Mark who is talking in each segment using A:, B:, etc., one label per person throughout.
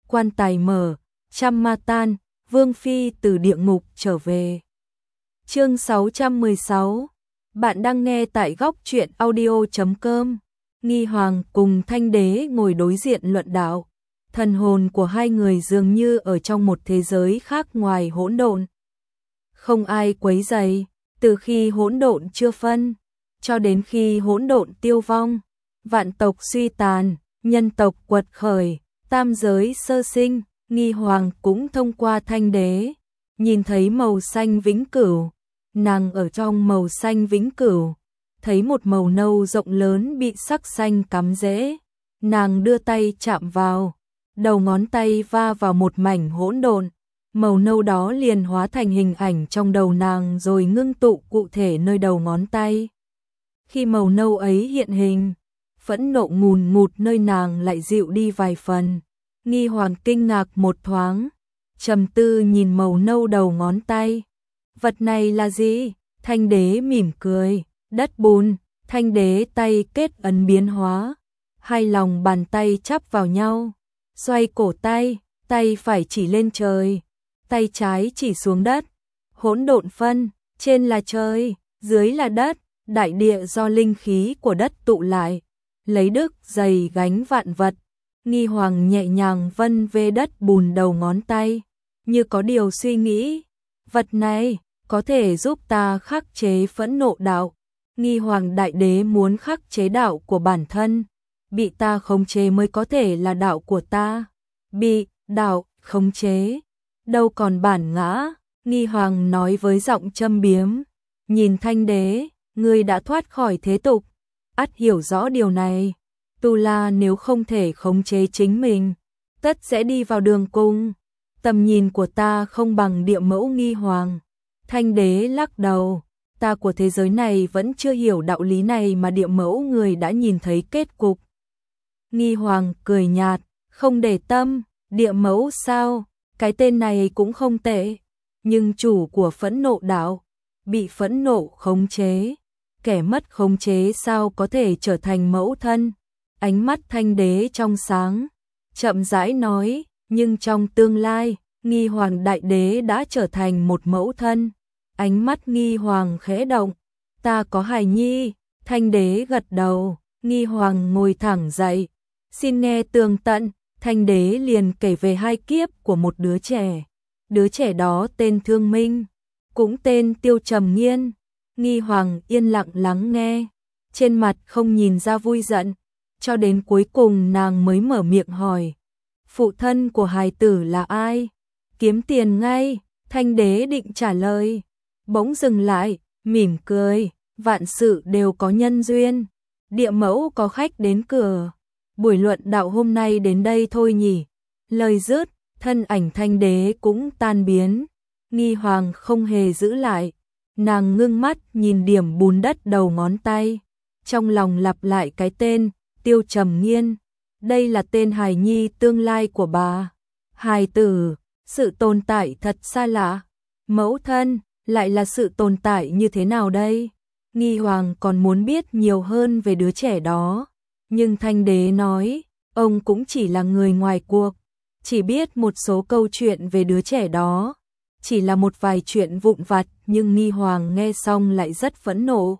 A: quan tài mở, trăm ma tan, Vương Phi từ địa ngục trở về. Chương 616. Bạn đang nghe tại góc truyện audio.com. Nghi Hoàng cùng Thanh Đế ngồi đối diện luận đạo. Thần hồn của hai người dường như ở trong một thế giới khác ngoài hỗn độn. Không ai quấy rầy, từ khi hỗn độn chưa phân, cho đến khi hỗn độn tiêu vong, vạn tộc suy tàn, nhân tộc quật khởi, tam giới sơ sinh, Nghi Hoàng cũng thông qua Thanh Đế, nhìn thấy màu xanh vĩnh cửu. Nàng ở trong màu xanh vĩnh cửu, thấy một màu nâu rộng lớn bị sắc xanh cắm rễ. Nàng đưa tay chạm vào, đầu ngón tay va vào một mảnh hỗn độn, màu nâu đó liền hóa thành hình ảnh trong đầu nàng rồi ngưng tụ cụ thể nơi đầu ngón tay. Khi màu nâu ấy hiện hình, phẫn nộ ngùn ngụt nơi nàng lại dịu đi vài phần. Nghi Hoàng kinh ngạc một thoáng, trầm tư nhìn màu nâu đầu ngón tay. Vật này là gì? Thanh Đế mỉm cười, đất bùn. Thanh Đế tay kết ấn biến hóa, hai lòng bàn tay chắp vào nhau, xoay cổ tay, tay phải chỉ lên trời, tay trái chỉ xuống đất. Hỗn độn phân, trên là trời, dưới là đất, đại địa do linh khí của đất tụ lại, lấy đức dày gánh vạn vật. Nghi Hoàng nhẹ nhàng vân về đất bùn đầu ngón tay, như có điều suy nghĩ. Vật này có thể giúp ta khắc chế phẫn nộ đạo. Nghi Hoàng đại đế muốn khắc chế đạo của bản thân, bị ta khống chế mới có thể là đạo của ta. Bị đạo khống chế, đâu còn bản ngã. Nghi Hoàng nói với giọng châm biếm, nhìn Thanh Đế, ngươi đã thoát khỏi thế tục, ắt hiểu rõ điều này. Tu La nếu không thể khống chế chính mình, tất sẽ đi vào đường cùng. Tầm nhìn của ta không bằng địa mẫu. Nghi Hoàng. Thanh Đế lắc đầu, ta của thế giới này vẫn chưa hiểu đạo lý này mà địa mẫu người đã nhìn thấy kết cục. Nghi Hoàng cười nhạt, không để tâm. Địa mẫu sao? Cái tên này cũng không tệ, nhưng chủ của phẫn nộ đạo bị phẫn nộ khống chế, kẻ mất khống chế sao có thể trở thành mẫu thân? Ánh mắt Thanh Đế trong sáng, chậm rãi nói, nhưng trong tương lai, Nghi Hoàng đại đế đã trở thành một mẫu thân. Ánh mắt Nghi Hoàng khẽ động, ta có hài nhi. Thanh Đế gật đầu. Nghi Hoàng ngồi thẳng dậy, xin nghe tường tận. Thanh Đế liền kể về hai kiếp của một đứa trẻ. Đứa trẻ đó tên Thương Minh, cũng tên Tiêu Trầm Nghiên. Nghi Hoàng yên lặng lắng nghe, trên mặt không nhìn ra vui giận, cho đến cuối cùng nàng mới mở miệng hỏi, phụ thân của hài tử là ai? Kiếm tiền ngay. Thanh Đế định trả lời, bỗng dừng lại, mỉm cười, vạn sự đều có nhân duyên. Địa mẫu có khách đến cửa, buổi luận đạo hôm nay đến đây thôi nhỉ. Lời dứt, thân ảnh Thanh Đế cũng tan biến. Nghi Hoàng không hề giữ lại, nàng ngưng mắt nhìn điểm bùn đất đầu ngón tay, trong lòng lặp lại cái tên Tiêu Trầm Nghiên. Đây là tên hài nhi tương lai của bà. Hài tử, sự tồn tại thật xa lạ. Mẫu thân, lại là sự tồn tại như thế nào đây? Nghi Hoàng còn muốn biết nhiều hơn về đứa trẻ đó, nhưng Thanh Đế nói, ông cũng chỉ là người ngoài cuộc, chỉ biết một số câu chuyện về đứa trẻ đó, chỉ là một vài chuyện vụn vặt. Nhưng Nghi Hoàng nghe xong lại rất phẫn nộ.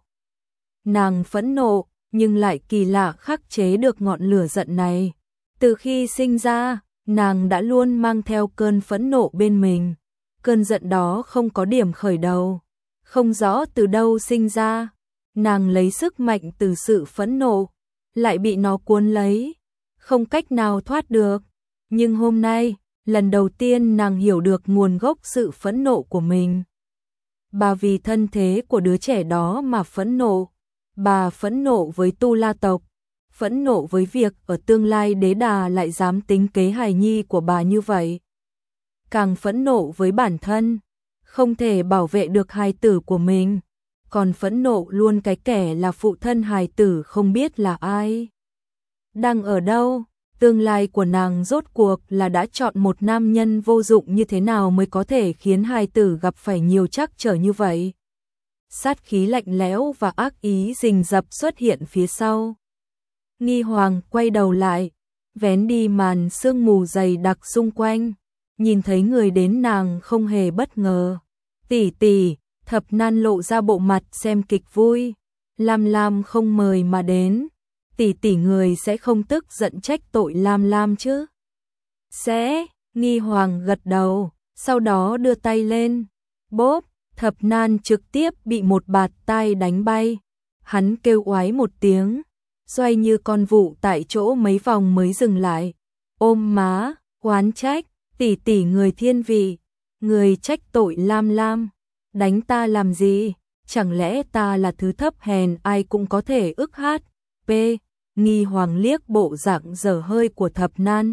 A: Nàng phẫn nộ, nhưng lại kỳ lạ khắc chế được ngọn lửa giận này. Từ khi sinh ra, nàng đã luôn mang theo cơn phẫn nộ bên mình. Cơn giận đó không có điểm khởi đầu, không rõ từ đâu sinh ra. Nàng lấy sức mạnh từ sự phẫn nộ, lại bị nó cuốn lấy, không cách nào thoát được. Nhưng hôm nay, lần đầu tiên nàng hiểu được nguồn gốc sự phẫn nộ của mình. Bà vì thân thế của đứa trẻ đó mà phẫn nộ. Bà phẫn nộ với Tu La tộc, phẫn nộ với việc ở tương lai Đế Đà lại dám tính kế hài nhi của bà như vậy. Càng phẫn nộ với bản thân, không thể bảo vệ được hài tử của mình, còn phẫn nộ luôn cái kẻ là phụ thân hài tử không biết là ai, đang ở đâu. Tương lai của nàng rốt cuộc là đã chọn một nam nhân vô dụng như thế nào mới có thể khiến hài tử gặp phải nhiều trắc trở như vậy. Sát khí lạnh lẽo và ác ý rình rập xuất hiện phía sau. Nghi Hoàng quay đầu lại, vén đi màn sương mù dày đặc xung quanh, nhìn thấy người đến nàng không hề bất ngờ. Tỷ tỷ, Thập Nan lộ ra bộ mặt xem kịch vui. Lam Lam không mời mà đến, tỷ tỷ người sẽ không tức giận trách tội Lam Lam chứ? Sẽ, Nghi Hoàng gật đầu, sau đó đưa tay lên. Bốp, Thập Nan trực tiếp bị một bạt tai đánh bay. Hắn kêu oái một tiếng, xoay như con vụ tại chỗ mấy vòng mới dừng lại. Ôm má, oán trách, tỷ tỷ người thiên vị, người trách tội Lam Lam. Đánh ta làm gì? Chẳng lẽ ta là thứ thấp hèn ai cũng có thể ức hát? P. Nghi Hoàng liếc bộ dạng dở hơi của Thập Nan.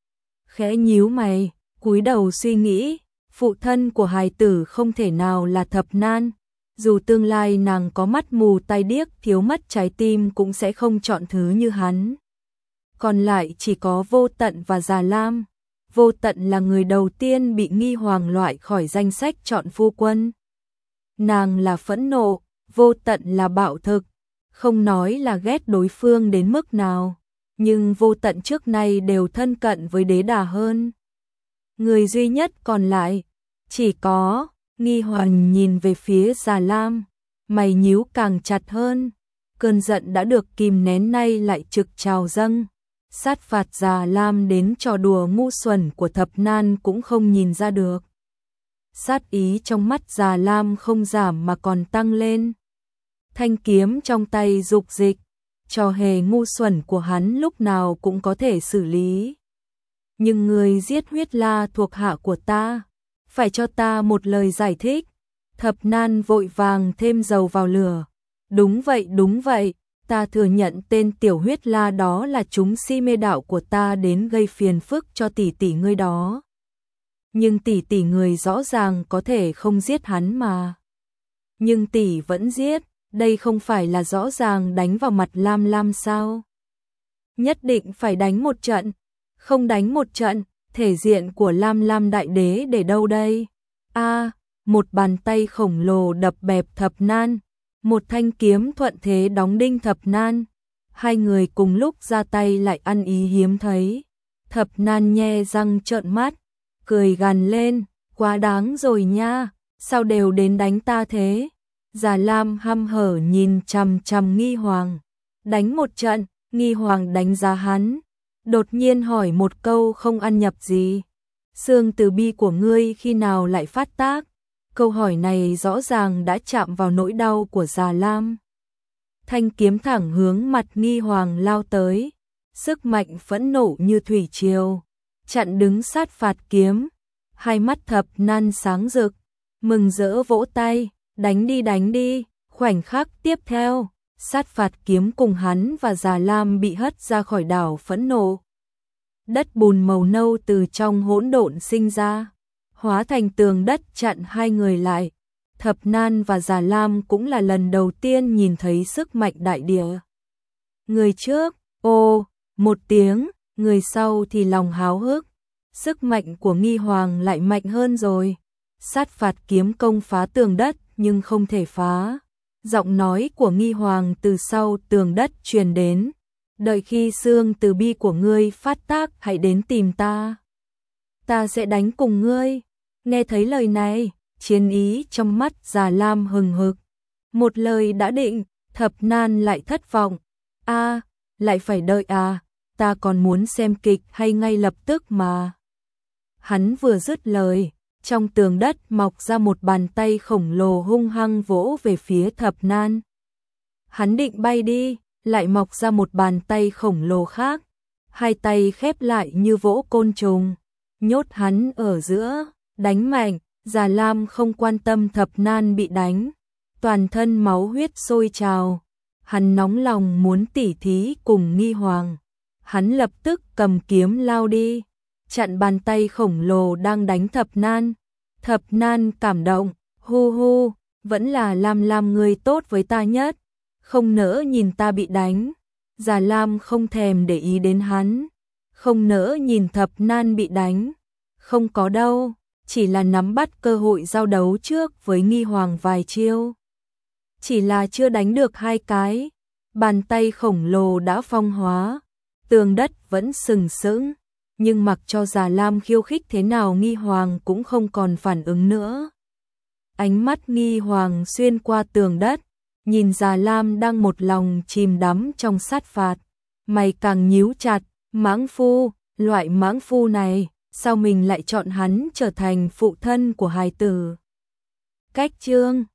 A: Khẽ nhíu mày, cúi đầu suy nghĩ, phụ thân của hài tử không thể nào là Thập Nan. Dù tương lai nàng có mắt mù tai điếc thiếu mất trái tim cũng sẽ không chọn thứ như hắn. Còn lại chỉ có Vô Tận và Già Lam. Vô Tận là người đầu tiên bị Nghi Hoàng loại khỏi danh sách chọn phu quân. Nàng là phẫn nộ, Vô Tận là bạo thực, không nói là ghét đối phương đến mức nào, nhưng Vô Tận trước nay đều thân cận với Đế Đà hơn. Người duy nhất còn lại, chỉ có, Nghi Hoàng nhìn về phía Già Lam, mày nhíu càng chặt hơn, cơn giận đã được kìm nén nay lại trực trào dâng. Sát phạt Già Lam đến trò đùa ngu xuẩn của Thập Nan cũng không nhìn ra được. Sát ý trong mắt Già Lam không giảm mà còn tăng lên. Thanh kiếm trong tay dục dịch, trò hề ngu xuẩn của hắn lúc nào cũng có thể xử lý. Nhưng người giết Huyết La thuộc hạ của ta, phải cho ta một lời giải thích. Thập Nan vội vàng thêm dầu vào lửa. Đúng vậy, ta thừa nhận tên tiểu Huyết La đó là chúng si mê đạo của ta đến gây phiền phức cho tỷ tỷ ngươi đó. Nhưng tỷ tỷ người rõ ràng có thể không giết hắn mà. Nhưng tỷ vẫn giết, đây không phải là rõ ràng đánh vào mặt Lam Lam sao? Nhất định phải đánh một trận, không đánh một trận, thể diện của Lam Lam đại đế để đâu đây? Một bàn tay khổng lồ đập bẹp Thập Nan, một thanh kiếm thuận thế đóng đinh Thập Nan. Hai người cùng lúc ra tay lại ăn ý hiếm thấy. Thập Nan nhe răng trợn mắt, cười gằn lên, quá đáng rồi nha, sao đều đến đánh ta thế? Già Lam hăm hở nhìn chằm chằm Nghi Hoàng. Đánh một trận, Nghi Hoàng đánh giá hắn, đột nhiên hỏi một câu không ăn nhập gì. Xương từ bi của ngươi khi nào lại phát tác? Câu hỏi này rõ ràng đã chạm vào nỗi đau của Già Lam. Thanh kiếm thẳng hướng mặt Nghi Hoàng lao tới, sức mạnh phẫn nộ như thủy triều, chặn đứng sát phạt kiếm. Hai mắt Thập Nan sáng rực, mừng rỡ vỗ tay, đánh đi. Khoảnh khắc tiếp theo, sát phạt kiếm cùng hắn và Già Lam bị hất ra khỏi đảo phẫn nộ. Đất bùn màu nâu từ trong hỗn độn sinh ra, hóa thành tường đất chặn hai người lại. Thập Nan và Già Lam cũng là lần đầu tiên nhìn thấy sức mạnh đại địa. Người trước, một tiếng, người sau thì lòng háo hức. Sức mạnh của Nghi Hoàng lại mạnh hơn rồi. Sát phạt kiếm công phá tường đất nhưng không thể phá. Giọng nói của Nghi Hoàng từ sau tường đất truyền đến. Đợi khi xương từ bi của ngươi phát tác hãy đến tìm ta. Ta sẽ đánh cùng ngươi. Nghe thấy lời này, chiến ý trong mắt Già Lam hừng hực. Một lời đã định, Thập Nan lại thất vọng. Lại phải đợi ta còn muốn xem kịch hay ngay lập tức mà. Hắn vừa dứt lời, trong tường đất mọc ra một bàn tay khổng lồ hung hăng vỗ về phía Thập Nan. Hắn định bay đi, lại mọc ra một bàn tay khổng lồ khác. Hai tay khép lại như vỗ côn trùng, nhốt hắn ở giữa, đánh mạnh. Già Lam không quan tâm Thập Nan bị đánh, toàn thân máu huyết sôi trào. Hắn nóng lòng muốn tỉ thí cùng Nghi Hoàng. Hắn lập tức cầm kiếm lao đi, chặn bàn tay khổng lồ đang đánh Thập Nan. Thập Nan cảm động, hu, vẫn là Lam Lam người tốt với ta nhất, không nỡ nhìn ta bị đánh. Già Lam không thèm để ý đến hắn, không nỡ nhìn Thập Nan bị đánh. Không có đâu, chỉ là nắm bắt cơ hội giao đấu trước với Nghi Hoàng vài chiêu. Chỉ là chưa đánh được hai cái, bàn tay khổng lồ đã phong hóa. Tường Đất vẫn sừng sững, nhưng mặc cho Già Lam khiêu khích thế nào Nghi Hoàng cũng không còn phản ứng nữa. Ánh mắt Nghi Hoàng xuyên qua Tường Đất, nhìn Già Lam đang một lòng chìm đắm trong sát phạt, mày càng nhíu chặt, mãng phu, loại mãng phu này, sao mình lại chọn hắn trở thành phụ thân của hài tử. Cách chương